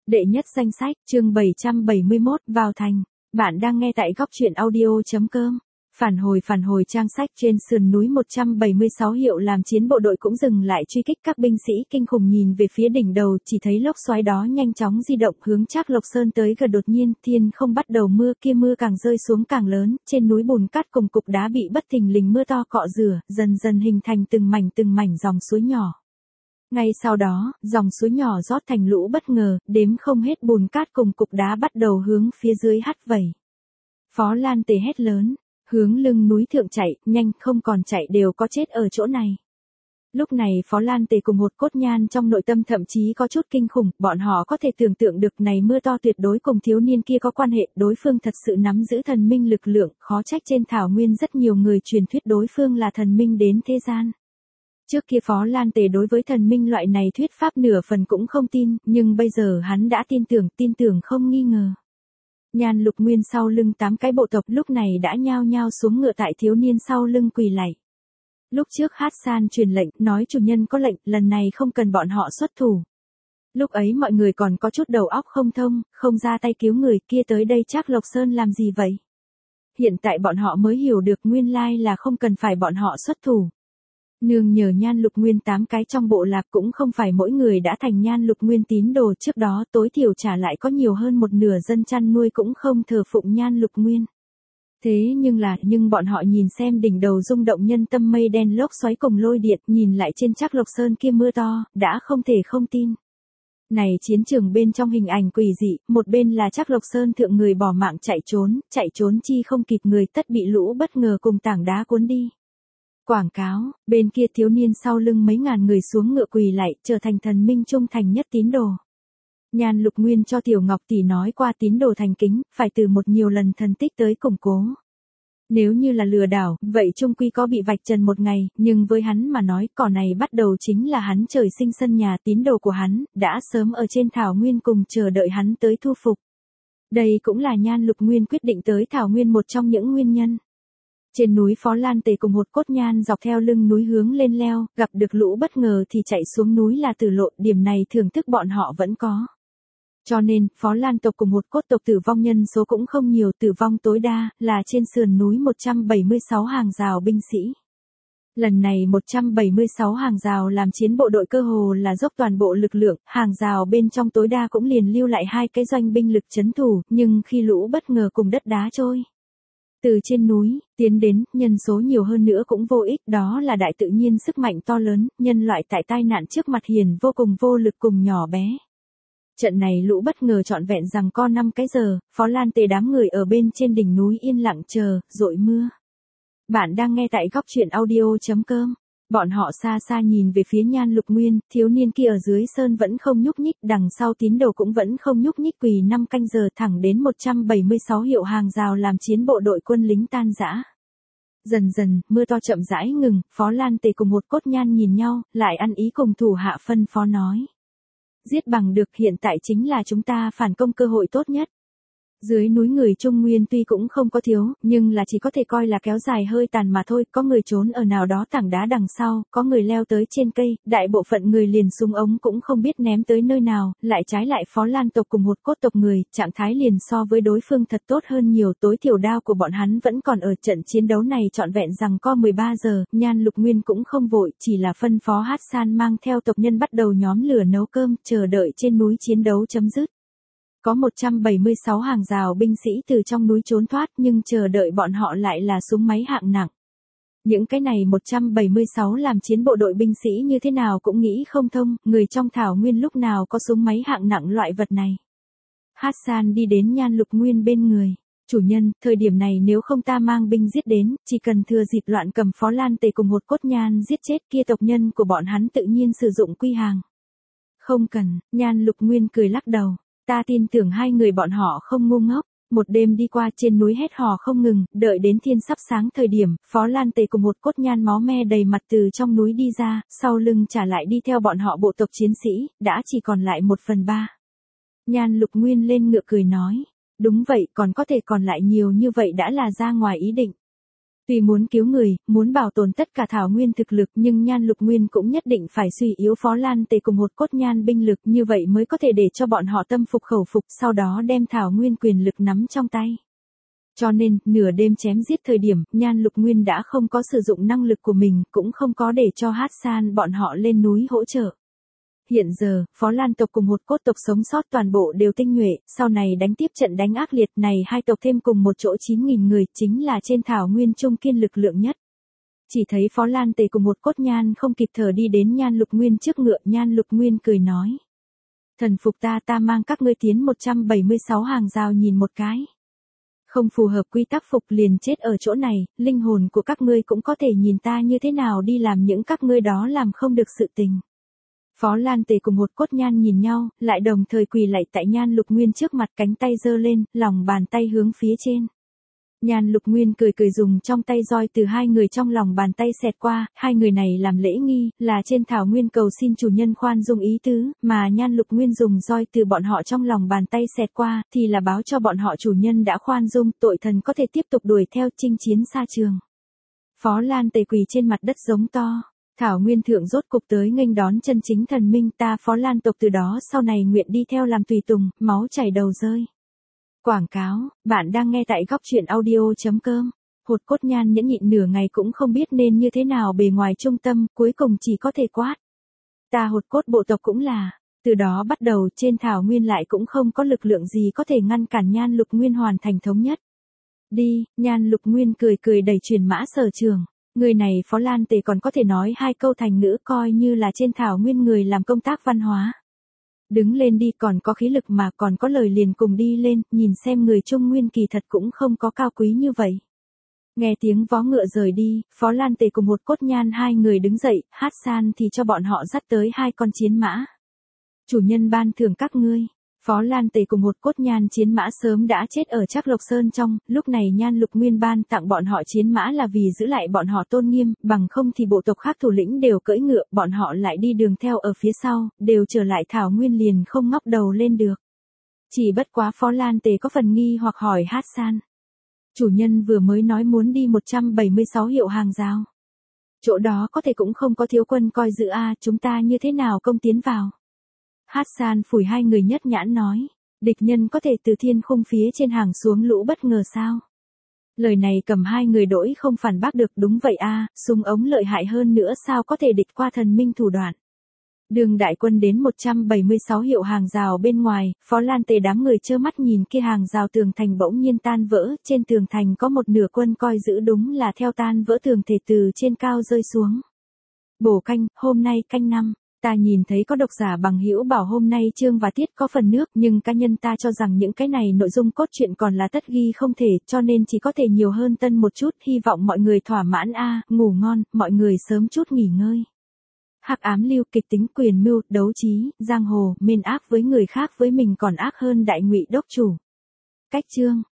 Đệ nhất danh sách, chương 771, vào thành. Bạn đang nghe tại góc truyện audio.com. Phản hồi trang sách trên sườn núi 176 hiệu làm chiến bộ đội cũng dừng lại truy kích các binh sĩ kinh khủng nhìn về phía đỉnh đầu chỉ thấy lốc xoáy đó nhanh chóng di động hướng Trác Lộc Sơn tới gần đột nhiên thiên không bắt đầu mưa kia mưa càng rơi xuống càng lớn, trên núi bùn cát cùng cục đá bị bất thình lình mưa to cọ rửa, dần dần hình thành từng mảnh dòng suối nhỏ. Ngay sau đó, dòng suối nhỏ rót thành lũ bất ngờ, đếm không hết bùn cát cùng cục đá bắt đầu hướng phía dưới hắt vẩy. Phó Lan Tề hét lớn, hướng lưng núi thượng chạy, nhanh không còn chạy đều có chết ở chỗ này. Lúc này Phó Lan Tề cùng Hột Cốt Nhan trong nội tâm thậm chí có chút kinh khủng, bọn họ có thể tưởng tượng được này mưa to tuyệt đối cùng thiếu niên kia có quan hệ, đối phương thật sự nắm giữ thần minh lực lượng, khó trách trên thảo nguyên rất nhiều người truyền thuyết đối phương là thần minh đến thế gian. Trước kia Phó Lan Tề đối với thần minh loại này thuyết pháp nửa phần cũng không tin, nhưng bây giờ hắn đã tin tưởng không nghi ngờ. Nhan Lục Nguyên sau lưng 8 cái bộ tộc lúc này đã nhao nhao xuống ngựa tại thiếu niên sau lưng quỳ lạy. Lúc trước Hát San truyền lệnh, nói chủ nhân có lệnh, lần này không cần bọn họ xuất thủ. Lúc ấy mọi người còn có chút đầu óc không thông, không ra tay cứu người kia tới đây Trác Lộc Sơn làm gì vậy? Hiện tại bọn họ mới hiểu được nguyên lai là không cần phải bọn họ xuất thủ. Nương nhờ Nhan Lục Nguyên 8 cái trong bộ lạc cũng không phải mỗi người đã thành Nhan Lục Nguyên tín đồ trước đó tối thiểu trả lại có nhiều hơn một nửa dân chăn nuôi cũng không thờ phụng Nhan Lục Nguyên. Thế nhưng bọn họ nhìn xem đỉnh đầu rung động nhân tâm mây đen lốc xoáy cùng lôi điện nhìn lại trên Trác Lộc Sơn kia mưa to, đã không thể không tin. Này chiến trường bên trong hình ảnh quỷ dị, một bên là Trác Lộc Sơn thượng người bỏ mạng chạy trốn chi không kịp người tất bị lũ bất ngờ cùng tảng đá cuốn đi. Quảng cáo, bên kia thiếu niên sau lưng mấy ngàn người xuống ngựa quỳ lạy, trở thành thần minh trung thành nhất tín đồ. Nhan Lục Nguyên cho Tiểu Ngọc tỷ nói qua tín đồ thành kính, phải từ một nhiều lần thần tích tới củng cố. Nếu như là lừa đảo, vậy trung quy có bị vạch trần một ngày, nhưng với hắn mà nói, cỏ này bắt đầu chính là hắn trời sinh sân nhà tín đồ của hắn, đã sớm ở trên thảo nguyên cùng chờ đợi hắn tới thu phục. Đây cũng là Nhan Lục Nguyên quyết định tới thảo nguyên một trong những nguyên nhân. Trên núi Phó Lan Tề cùng Hột Cốt Nhan dọc theo lưng núi hướng lên leo, gặp được lũ bất ngờ thì chạy xuống núi là tử lộ, điểm này thưởng thức bọn họ vẫn có. Cho nên, Phó Lan tộc cùng Hột Cốt tộc tử vong nhân số cũng không nhiều, tử vong tối đa là trên sườn núi 176 hàng rào binh sĩ. Lần này 176 hàng rào làm chiến bộ đội cơ hồ là dốc toàn bộ lực lượng, hàng rào bên trong tối đa cũng liền lưu lại 2 cái doanh binh lực trấn thủ, nhưng khi lũ bất ngờ cùng đất đá trôi từ trên núi tiến đến, nhân số nhiều hơn nữa cũng vô ích, đó là đại tự nhiên sức mạnh to lớn, nhân loại tại tai nạn trước mặt hiền vô cùng vô lực cùng nhỏ bé. Trận này lũ bất ngờ trọn vẹn rằng co 5 cái giờ, Phó Lan Tề đám người ở bên trên đỉnh núi yên lặng chờ, dội mưa. Bạn đang nghe tại góc truyện audio.com. Bọn họ xa xa nhìn về phía Nhan Lục Nguyên, thiếu niên kia ở dưới sơn vẫn không nhúc nhích, đằng sau tín đồ cũng vẫn không nhúc nhích quỳ 5 canh giờ thẳng đến 176 hiệu hàng rào làm chiến bộ đội quân lính tan rã. Dần dần, mưa to chậm rãi ngừng, Phó Lan Tề cùng Hột Cốt Nhan nhìn nhau, lại ăn ý cùng thủ hạ phân phó nói. Giết bằng được hiện tại chính là chúng ta phản công cơ hội tốt nhất. Dưới núi người Trung Nguyên tuy cũng không có thiếu, nhưng là chỉ có thể coi là kéo dài hơi tàn mà thôi, có người trốn ở nào đó tảng đá đằng sau, có người leo tới trên cây, đại bộ phận người liền súng ống cũng không biết ném tới nơi nào, lại trái lại Phó Lan tộc cùng Hột Cốt tộc người, trạng thái liền so với đối phương thật tốt hơn nhiều, tối thiểu đao của bọn hắn vẫn còn ở trận chiến đấu này trọn vẹn rằng co 13 giờ, Nhan Lục Nguyên cũng không vội, chỉ là phân phó Hát San mang theo tộc nhân bắt đầu nhóm lửa nấu cơm, chờ đợi trên núi chiến đấu chấm dứt. Có 176 hàng rào binh sĩ từ trong núi trốn thoát nhưng chờ đợi bọn họ lại là súng máy hạng nặng. Những cái này 176 làm chiến bộ đội binh sĩ như thế nào cũng nghĩ không thông, người trong thảo nguyên lúc nào có súng máy hạng nặng loại vật này. Hát San đi đến Nhan Lục Nguyên bên người. Chủ nhân, thời điểm này nếu không ta mang binh giết đến, chỉ cần thừa dịp loạn cầm Phó Lan Tề cùng Hột Cốt Nhan giết chết kia tộc nhân của bọn hắn tự nhiên sử dụng quy hàng. Không cần, Nhan Lục Nguyên cười lắc đầu. Ta tin tưởng 2 người bọn họ không ngu ngốc. Một đêm đi qua trên núi hét hò không ngừng, đợi đến thiên sắp sáng thời điểm, Phó Lan Tề cùng Hột Cốt Nhan máu me đầy mặt từ trong núi đi ra, sau lưng trả lại đi theo bọn họ bộ tộc chiến sĩ, đã chỉ còn lại 1/3. Nhan Lục Nguyên lên ngựa cười nói, đúng vậy, còn có thể còn lại nhiều như vậy đã là ra ngoài ý định. Tuy muốn cứu người, muốn bảo tồn tất cả thảo nguyên thực lực nhưng Nhan Lục Nguyên cũng nhất định phải suy yếu Phó Lan Tề cùng hột cốt nhan binh lực, như vậy mới có thể để cho bọn họ tâm phục khẩu phục, sau đó đem thảo nguyên quyền lực nắm trong tay. Cho nên, nửa đêm chém giết thời điểm, Nhan Lục Nguyên đã không có sử dụng năng lực của mình, cũng không có để cho Hassan bọn họ lên núi hỗ trợ. Hiện giờ, Phó Lan tộc cùng hột cốt tộc sống sót toàn bộ đều tinh nhuệ, sau này đánh tiếp trận đánh ác liệt này hai tộc thêm cùng một chỗ 9.000 người, chính là trên thảo nguyên trung kiên lực lượng nhất. Chỉ thấy Phó Lan Tề cùng hột cốt nhan không kịp thở đi đến Nhan Lục Nguyên trước ngựa, Nhan Lục Nguyên cười nói. Thần phục ta mang các ngươi tiến 176 hàng rào nhìn một cái. Không phù hợp quy tắc phục liền chết ở chỗ này, linh hồn của các ngươi cũng có thể nhìn ta như thế nào đi làm những các ngươi đó làm không được sự tình. Phó Lan Tề cùng hột cốt nhan nhìn nhau, lại đồng thời quỳ lạy tại Nhan Lục Nguyên trước mặt, cánh tay giơ lên, lòng bàn tay hướng phía trên. Nhan Lục Nguyên cười cười dùng trong tay roi từ hai người trong lòng bàn tay xẹt qua, hai người này làm lễ nghi, là trên thảo nguyên cầu xin chủ nhân khoan dung ý tứ, mà Nhan Lục Nguyên dùng roi từ bọn họ trong lòng bàn tay xẹt qua, thì là báo cho bọn họ chủ nhân đã khoan dung, tội thần có thể tiếp tục đuổi theo chinh chiến xa trường. Phó Lan Tề quỳ trên mặt đất giống to. Thảo Nguyên Thượng rốt cục tới nghênh đón chân chính thần minh, ta Phó Lan tộc từ đó sau này nguyện đi theo làm tùy tùng, máu chảy đầu rơi. Quảng cáo, bạn đang nghe tại góc truyện audio.com. Hột cốt nhan nhẫn nhịn nửa ngày cũng không biết nên như thế nào bề ngoài trung tâm, cuối cùng chỉ có thể quát. Ta hột cốt bộ tộc cũng là, từ đó bắt đầu trên Thảo Nguyên lại cũng không có lực lượng gì có thể ngăn cản Nhan Lục Nguyên hoàn thành thống nhất. Đi, Nhan Lục Nguyên cười cười đẩy truyền mã Sở Trường. Người này Phó Lan Tề còn có thể nói hai câu thành ngữ coi như là trên thảo nguyên người làm công tác văn hóa. Đứng lên đi, còn có khí lực mà còn có lời liền cùng đi lên, nhìn xem người Trung Nguyên kỳ thật cũng không có cao quý như vậy. Nghe tiếng vó ngựa rời đi, Phó Lan Tề cùng hột cốt nhan hai người đứng dậy, Hassan thì cho bọn họ dắt tới hai con chiến mã. Chủ nhân ban thưởng các ngươi. Phó Lan Tề cùng hột cốt nhan chiến mã sớm đã chết ở Trác Lộc Sơn trong, lúc này Nhan Lục Nguyên ban tặng bọn họ chiến mã là vì giữ lại bọn họ tôn nghiêm, bằng không thì bộ tộc khác thủ lĩnh đều cưỡi ngựa, bọn họ lại đi đường theo ở phía sau, đều trở lại Thảo Nguyên liền không ngóc đầu lên được. Chỉ bất quá Phó Lan Tề có phần nghi hoặc hỏi Hassan. Chủ nhân vừa mới nói muốn đi 176 hiệu hàng rào. Chỗ đó có thể cũng không có thiếu quân coi giữ a, chúng ta như thế nào công tiến vào? Hassan phủi hai người nhất nhãn nói, địch nhân có thể từ thiên khung phía trên hàng xuống lũ bất ngờ sao? Lời này cầm hai người đỗi không phản bác được, đúng vậy a, súng ống lợi hại hơn nữa sao có thể địch qua thần minh thủ đoạn. Đường đại quân đến 176 hiệu hàng rào bên ngoài, Phó Lan Tề đám người trơ mắt nhìn kia hàng rào tường thành bỗng nhiên tan vỡ, trên tường thành có một nửa quân coi giữ đúng là theo tan vỡ tường thể từ trên cao rơi xuống. Bổ canh, hôm nay canh 5. Ta nhìn thấy có độc giả bằng hữu bảo hôm nay chương và tiết có phần nước, nhưng cá nhân ta cho rằng những cái này nội dung cốt truyện còn là tất ghi không thể, cho nên chỉ có thể nhiều hơn tân một chút, hy vọng mọi người thỏa mãn a, ngủ ngon, mọi người sớm chút nghỉ ngơi. Hắc ám lưu, kịch tính, quyền mưu, đấu trí, giang hồ, mên ác với người khác với mình còn ác hơn đại ngụy đốc chủ. Cách chương